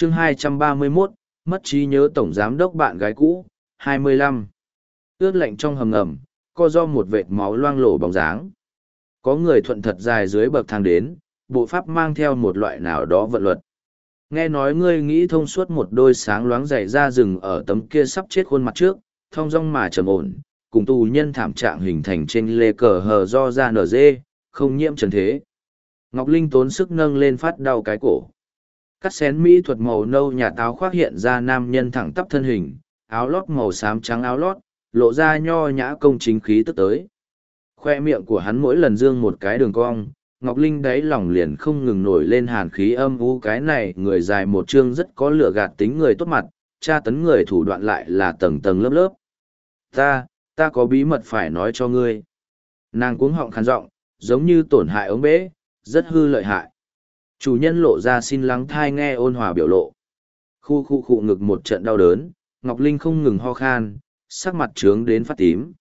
Chương 231, mất trí nhớ tổng giám đốc bạn gái cũ, 25. Ướt lạnh trong hầm ngầm, co do một vệt máu loang lổ bóng dáng. Có người thuận thật dài dưới bậc thang đến, bộ pháp mang theo một loại nào đó vận luật. Nghe nói ngươi nghĩ thông suốt, một đôi sáng loáng dày ra rừng ở tấm kia sắp chết khuôn mặt trước, thong dong mà trầm ổn, cùng tù nhân thảm trạng hình thành trên lê cờ hờ do ra nở dê, không nhiễm trần thế. Ngọc Linh tốn sức nâng lên phát đau cái cổ. Cắt xén mỹ thuật màu nâu nhà táo khoác hiện ra nam nhân thẳng tắp thân hình, áo lót màu xám trắng áo lót, lộ ra nho nhã công chính khí tức tới. Khoe miệng của hắn mỗi lần dương một cái đường cong, Ngọc Linh đáy lòng liền không ngừng nổi lên hàn khí âm u. Cái này người dài một chương rất có lửa gạt tính người tốt mặt, tra tấn người thủ đoạn lại là tầng tầng lớp lớp. Ta có bí mật phải nói cho ngươi. Nàng cuống họng khàn giọng, giống như tổn hại ống bể, rất hư lợi hại. Chủ nhân lộ ra xin lắng thai nghe ôn hòa biểu lộ. Khu ngực một trận đau đớn, Ngọc Linh không ngừng ho khan, sắc mặt trướng đến phát tím.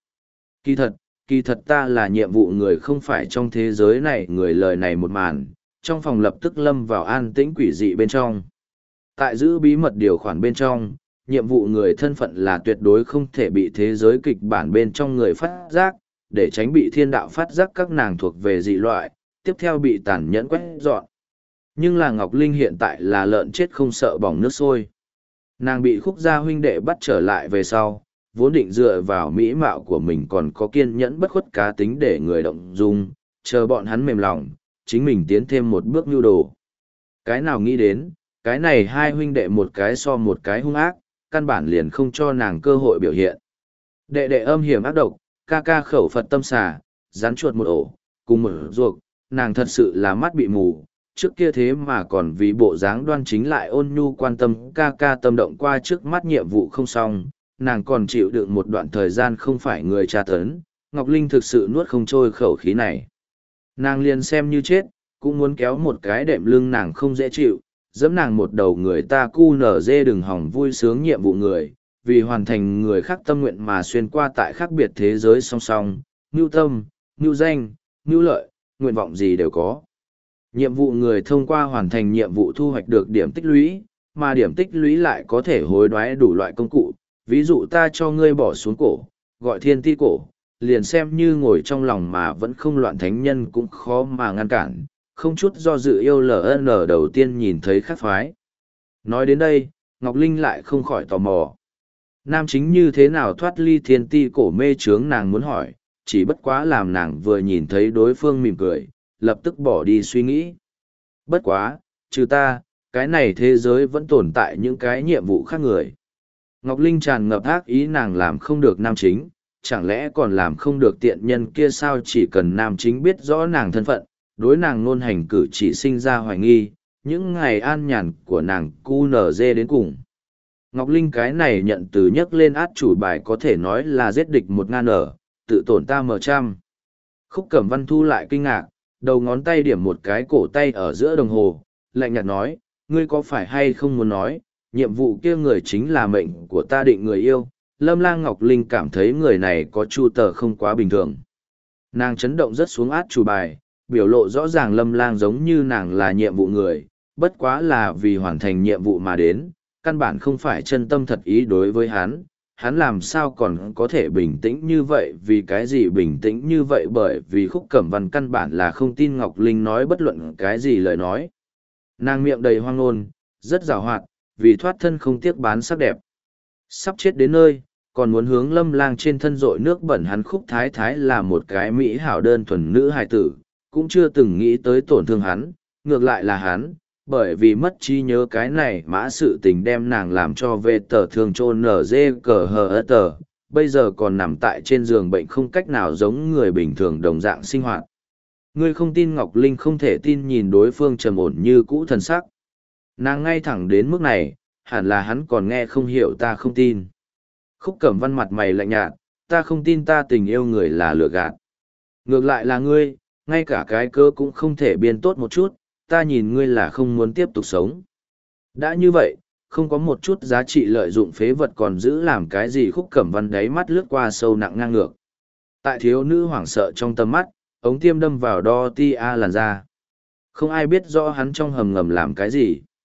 Kỳ thật ta là nhiệm vụ người, không phải trong thế giới này người. Lời này một màn, trong phòng lập tức lâm vào an tĩnh quỷ dị bên trong. Tại giữ bí mật điều khoản bên trong, nhiệm vụ người thân phận là tuyệt đối không thể bị thế giới kịch bản bên trong người phát giác, để tránh bị thiên đạo phát giác các nàng thuộc về dị loại, tiếp theo bị tàn nhẫn quét dọn. Nhưng là Ngọc Linh hiện tại là lợn chết không sợ bỏng nước sôi. Nàng bị Khúc gia huynh đệ bắt trở lại về sau, vốn định dựa vào mỹ mạo của mình còn có kiên nhẫn bất khuất cá tính để người động dung, chờ bọn hắn mềm lòng, chính mình tiến thêm một bước nhu đồ. Cái nào nghĩ đến, cái này hai huynh đệ một cái so một cái hung ác, căn bản liền không cho nàng cơ hội biểu hiện. Đệ đệ âm hiểm ác độc, ca ca khẩu Phật tâm xà, rắn chuột một ổ, cùng một ruột, nàng thật sự là mắt bị mù. Trước kia thế mà còn vì bộ dáng đoan chính lại ôn nhu quan tâm ca ca, tâm động qua trước mắt nhiệm vụ không xong, nàng còn chịu đựng một đoạn thời gian không phải người tra tấn. Ngọc Linh thực sự nuốt không trôi khẩu khí này. Nàng liền xem như chết, cũng muốn kéo một cái đệm lưng nàng không dễ chịu, dẫm nàng một đầu người ta cu nở dê đừng hỏng vui sướng nhiệm vụ người, vì hoàn thành người khác tâm nguyện mà xuyên qua tại khác biệt thế giới song song, mưu tâm, mưu danh, mưu lợi, nguyện vọng gì đều có. Nhiệm vụ người thông qua hoàn thành nhiệm vụ thu hoạch được điểm tích lũy, mà điểm tích lũy lại có thể hối đoái đủ loại công cụ. Ví dụ ta cho ngươi bỏ xuống cổ, gọi thiên ti cổ, liền xem như ngồi trong lòng mà vẫn không loạn thánh nhân cũng khó mà ngăn cản, không chút do dự yêu LN đầu tiên nhìn thấy khác phái. Nói đến đây, Ngọc Linh lại không khỏi tò mò. Nam chính như thế nào thoát ly thiên ti cổ mê chướng, nàng muốn hỏi, chỉ bất quá làm nàng vừa nhìn thấy đối phương mỉm cười, lập tức bỏ đi suy nghĩ. Bất quá, trừ ta, cái này thế giới vẫn tồn tại những cái nhiệm vụ khác người. Ngọc Linh tràn ngập ác ý, nàng làm không được nam chính, chẳng lẽ còn làm không được tiện nhân kia sao? Chỉ cần nam chính biết rõ nàng thân phận, đối nàng ngôn hành cử chỉ sinh ra hoài nghi, những ngày an nhàn của nàng cu nở dê đến cùng. Ngọc Linh cái này nhận từ nhấc lên át chủ bài có thể nói là giết địch 1000 ở, tự tổn ta 100. Khúc Cẩm Văn thu lại kinh ngạc, đầu ngón tay điểm một cái cổ tay ở giữa đồng hồ, lạnh nhạt nói, ngươi có phải hay không muốn nói, nhiệm vụ kia người chính là mệnh của ta định người yêu. Lâm Lang. Ngọc Linh cảm thấy người này có chu tờ không quá bình thường. Nàng chấn động rất xuống át chủ bài, biểu lộ rõ ràng Lâm Lang giống như nàng là nhiệm vụ người, bất quá là vì hoàn thành nhiệm vụ mà đến, căn bản không phải chân tâm thật ý đối với hắn. Hắn làm sao còn có thể bình tĩnh như vậy? Vì cái gì bình tĩnh như vậy? Bởi vì Khúc Cẩm Văn căn bản là không tin Ngọc Linh nói bất luận cái gì lời nói. Nàng miệng đầy hoang ngôn, rất giàu hoạt, vì thoát thân không tiếc bán sắc đẹp. Sắp chết đến nơi, còn muốn hướng Lâm Lang trên thân rội nước bẩn. Hắn Khúc Thái Thái là một cái mỹ hảo đơn thuần nữ hài tử, cũng chưa từng nghĩ tới tổn thương hắn, ngược lại là hắn, bởi vì mất trí nhớ cái này mã sự tình đem nàng làm cho về tờ thường trôn nở dê cờ hờ tờ, bây giờ còn nằm tại trên giường bệnh không cách nào giống người bình thường đồng dạng sinh hoạt. Ngươi không tin? Ngọc Linh không thể tin nhìn đối phương trầm ổn như cũ thần sắc. Nàng ngay thẳng đến mức này, hẳn là hắn còn nghe không hiểu. Ta không tin. Khúc Cẩm Văn mặt mày lạnh nhạt, ta không tin. Ta tình yêu người là lừa gạt. Ngược lại là ngươi, ngay cả cái cớ cũng không thể biên tốt một chút, ta nhìn ngươi là không muốn tiếp tục sống. Đã như vậy, không có một chút giá trị lợi dụng phế vật còn giữ làm cái gì? Khúc Cẩm Văn đáy mắt lướt qua sâu nặng ngang ngược. Tại thiếu nữ hoảng sợ trong tầm mắt, ống tiêm đâm vào đo ti a làn da. Không ai biết rõ hắn trong hầm ngầm làm cái gì.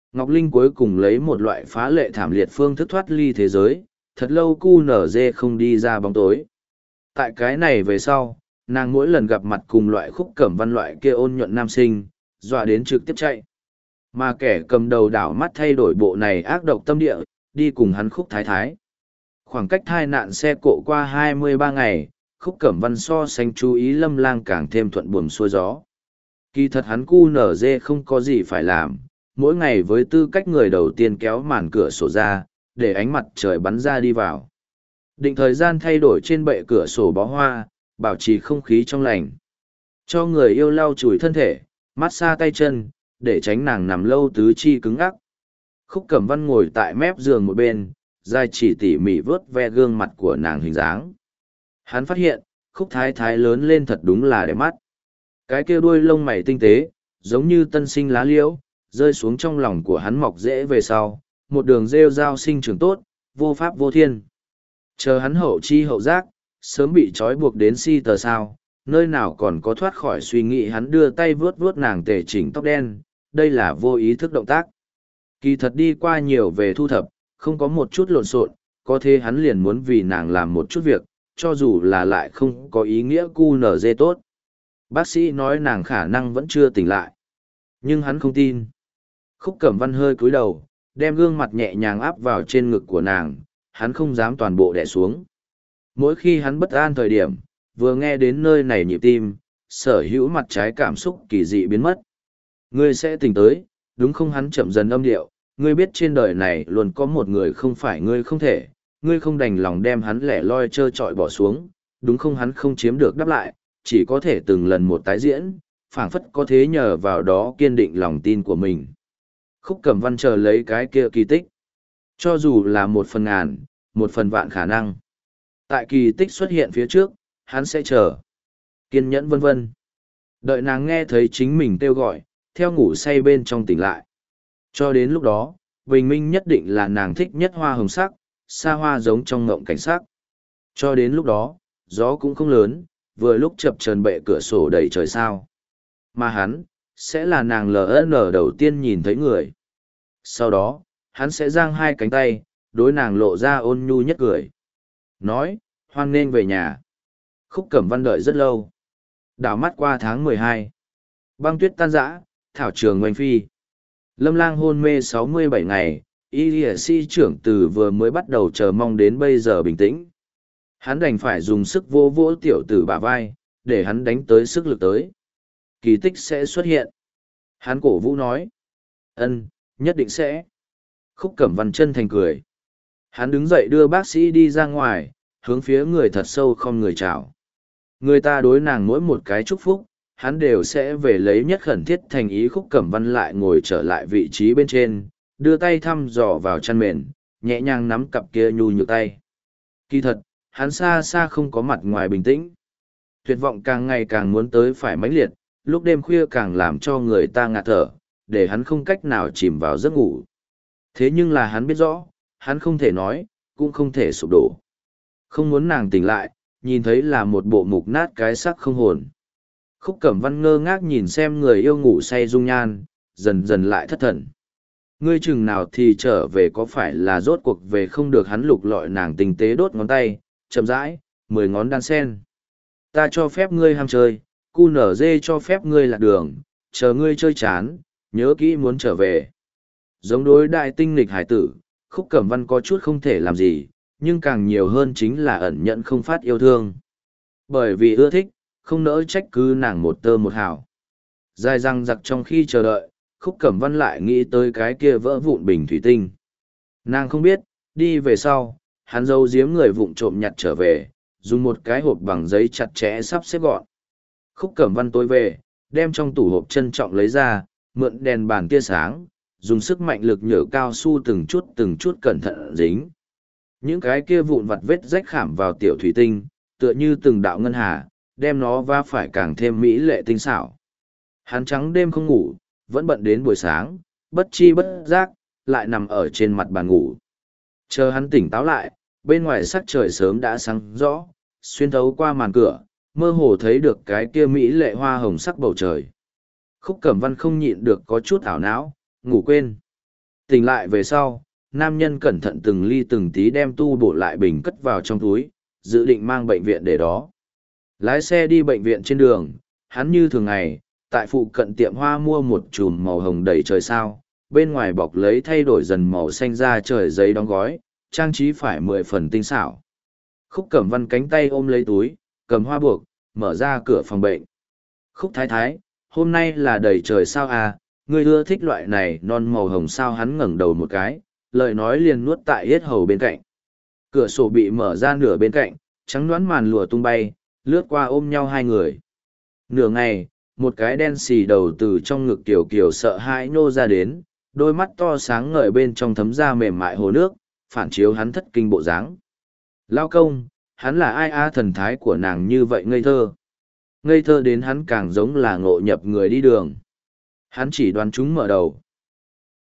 Ngọc Linh cuối cùng lấy một loại phá lệ thảm liệt phương thức thoát ly thế giới, thật lâu QNZ không đi ra bóng tối. Tại cái này về sau, nàng mỗi lần gặp mặt cùng loại Khúc Cẩm Văn loại kia ôn nhuận nam sinh, dọa đến trực tiếp chạy. Mà kẻ cầm đầu đảo mắt thay đổi bộ này ác độc tâm địa, đi cùng hắn Khúc Thái Thái. Khoảng cách hai nạn xe cộ qua 23 ngày, Khúc Cẩm Văn so sánh chú ý Lâm Lang càng thêm thuận buồm xuôi gió. Kỳ thật hắn QNZ không có gì phải làm, mỗi ngày với tư cách người đầu tiên kéo màn cửa sổ ra, để ánh mặt trời bắn ra đi vào. Định thời gian thay đổi trên bệ cửa sổ bó hoa, bảo trì không khí trong lành. Cho người yêu lau chùi thân thể, massage tay chân, để tránh nàng nằm lâu tứ chi cứng ngắc. Khúc Cẩm Văn ngồi tại mép giường một bên, dài chỉ tỉ mỉ vớt ve gương mặt của nàng hình dáng. Hắn phát hiện, Khúc Thái Thái lớn lên thật đúng là đẹp mắt. Cái kia đuôi lông mày tinh tế, giống như tân sinh lá liễu, rơi xuống trong lòng của hắn mọc rễ về sau, một đường rêu rao sinh trưởng tốt, vô pháp vô thiên. Chờ hắn hậu chi hậu giác, sớm bị trói buộc đến si tờ sao, nơi nào còn có thoát khỏi suy nghĩ. Hắn đưa tay vuốt vuốt nàng tề chỉnh tóc đen, đây là vô ý thức động tác. Kỳ thật đi qua nhiều về thu thập, không có một chút lộn xộn, có thế hắn liền muốn vì nàng làm một chút việc, cho dù là lại không có ý nghĩa QNZ tốt. Bác sĩ nói nàng khả năng vẫn chưa tỉnh lại. Nhưng hắn không tin. Khúc Cẩm Văn hơi cúi đầu, đem gương mặt nhẹ nhàng áp vào trên ngực của nàng, hắn không dám toàn bộ đè xuống. Mỗi khi hắn bất an thời điểm, vừa nghe đến nơi này nhịp tim, sở hữu mặt trái cảm xúc kỳ dị biến mất. Ngươi sẽ tỉnh tới, đúng không? Hắn chậm dần âm điệu, ngươi biết trên đời này luôn có một người không phải ngươi không thể, ngươi không đành lòng đem hắn lẻ loi trơ trọi bỏ xuống, đúng không? Hắn không chiếm được đáp lại, chỉ có thể từng lần một tái diễn, phảng phất có thế nhờ vào đó kiên định lòng tin của mình. Khúc Cẩm Văn chờ lấy cái kia kỳ tích. Cho dù là 1/1000, 1/1000 khả năng. Tại kỳ tích xuất hiện phía trước, hắn sẽ chờ. Kiên nhẫn vân vân. Đợi nàng nghe thấy chính mình kêu gọi, theo ngủ say bên trong tỉnh lại. Cho đến lúc đó, bình minh nhất định là nàng thích nhất hoa hồng sắc, xa hoa giống trong ngộng cảnh sắc. Cho đến lúc đó, gió cũng không lớn, vừa lúc chập chờn bệ cửa sổ đầy trời sao. Mà hắn, sẽ là nàng LN đầu tiên nhìn thấy người. Sau đó, hắn sẽ giang hai cánh tay, đối nàng lộ ra ôn nhu nhất cười. Nói, hoan nghênh về nhà. Khúc Cẩm Văn đợi rất lâu. Đảo mắt qua tháng 12. Băng tuyết tan rã, thảo trường ngoanh phi. Lâm Lang hôn mê 67 ngày, y sĩ trưởng từ vừa mới bắt đầu chờ mong đến bây giờ bình tĩnh. Hắn đành phải dùng sức vô vỗ tiểu tử bả vai, để hắn đánh tới sức lực tới. Kỳ tích sẽ xuất hiện. Hắn cổ vũ nói. Ân, nhất định sẽ. Khúc Cẩm Văn chân thành cười. Hắn đứng dậy đưa bác sĩ đi ra ngoài, hướng phía người thật sâu không người chào. Người ta đối nàng mỗi một cái chúc phúc, hắn đều sẽ về lấy nhất khẩn thiết thành ý. Khúc Cẩm Văn lại ngồi trở lại vị trí bên trên, đưa tay thăm dò vào chăn mền, nhẹ nhàng nắm cặp kia nhu nhược tay. Kỳ thật, hắn xa xa không có mặt ngoài bình tĩnh. Tuyệt vọng càng ngày càng muốn tới phải mãnh liệt, lúc đêm khuya càng làm cho người ta ngạt thở, để hắn không cách nào chìm vào giấc ngủ. Thế nhưng là hắn biết rõ, hắn không thể nói, cũng không thể sụp đổ. Không muốn nàng tỉnh lại, nhìn thấy là một bộ mục nát cái xác không hồn. Khúc Cẩm Văn ngơ ngác nhìn xem người yêu ngủ say dung nhan, dần dần lại thất thần. Ngươi chừng nào thì trở về, có phải là rốt cuộc về không được? Hắn lục lọi nàng tinh tế đốt ngón tay, chậm rãi, 10 ngón đan sen. Ta cho phép ngươi ham chơi, QNZ cho phép ngươi lạc đường, chờ ngươi chơi chán, nhớ kỹ muốn trở về. Giống đối đại tinh nghịch hải tử, Khúc Cẩm Văn có chút không thể làm gì, nhưng càng nhiều hơn chính là ẩn nhận không phát yêu thương. Bởi vì ưa thích, không nỡ trách cứ nàng một tơ một hào. Dài răng giặc trong khi chờ đợi, Khúc Cẩm Văn lại nghĩ tới cái kia vỡ vụn bình thủy tinh. Nàng không biết, đi về sau, hắn giấu giếm người vụng trộm nhặt trở về, dùng một cái hộp bằng giấy chặt chẽ sắp xếp gọn. Khúc Cẩm Văn tối về, đem trong tủ hộp trân trọng lấy ra, mượn đèn bàn tia sáng, dùng sức mạnh lực nhở cao su từng chút cẩn thận dính. Những cái kia vụn vặt vết rách khảm vào tiểu thủy tinh, tựa như từng đạo ngân hà, đem nó va phải càng thêm mỹ lệ tinh xảo. Hắn trắng đêm không ngủ, vẫn bận đến buổi sáng, bất chi bất giác, lại nằm ở trên mặt bàn ngủ. Chờ hắn tỉnh táo lại, bên ngoài sắc trời sớm đã sáng rõ, xuyên thấu qua màn cửa, mơ hồ thấy được cái kia mỹ lệ hoa hồng sắc bầu trời. Khúc Cẩm Văn không nhịn được có chút ảo não, ngủ quên. Tỉnh lại về sau, nam nhân cẩn thận từng ly từng tí đem tu bổ lại bình cất vào trong túi, dự định mang bệnh viện để đó. Lái xe đi bệnh viện trên đường, hắn như thường ngày, tại phụ cận tiệm hoa mua một chùm màu hồng đầy trời sao, bên ngoài bọc lấy thay đổi dần màu xanh ra trời giấy đóng gói, trang trí phải 10 phần tinh xảo. Khúc Cẩm Văn cánh tay ôm lấy túi, cầm hoa buộc, mở ra cửa phòng bệnh. Khúc thái thái, hôm nay là đầy trời sao à, ngươi ưa thích loại này non màu hồng sao? Hắn ngẩng đầu một cái, lời nói liền nuốt tại yết hầu bên cạnh. Cửa sổ bị mở ra nửa bên cạnh, trắng đoán màn lụa tung bay, lướt qua ôm nhau hai người. Nửa ngày, một cái đen xì đầu từ trong ngực tiểu kiều sợ hãi nô ra đến, đôi mắt to sáng ngời bên trong thấm ra mềm mại hồ nước, phản chiếu hắn thất kinh bộ dáng. Lao công, hắn là ai a? Thần thái của nàng như vậy ngây thơ. Ngây thơ đến hắn càng giống là ngộ nhập người đi đường. Hắn chỉ đoán chúng mở đầu.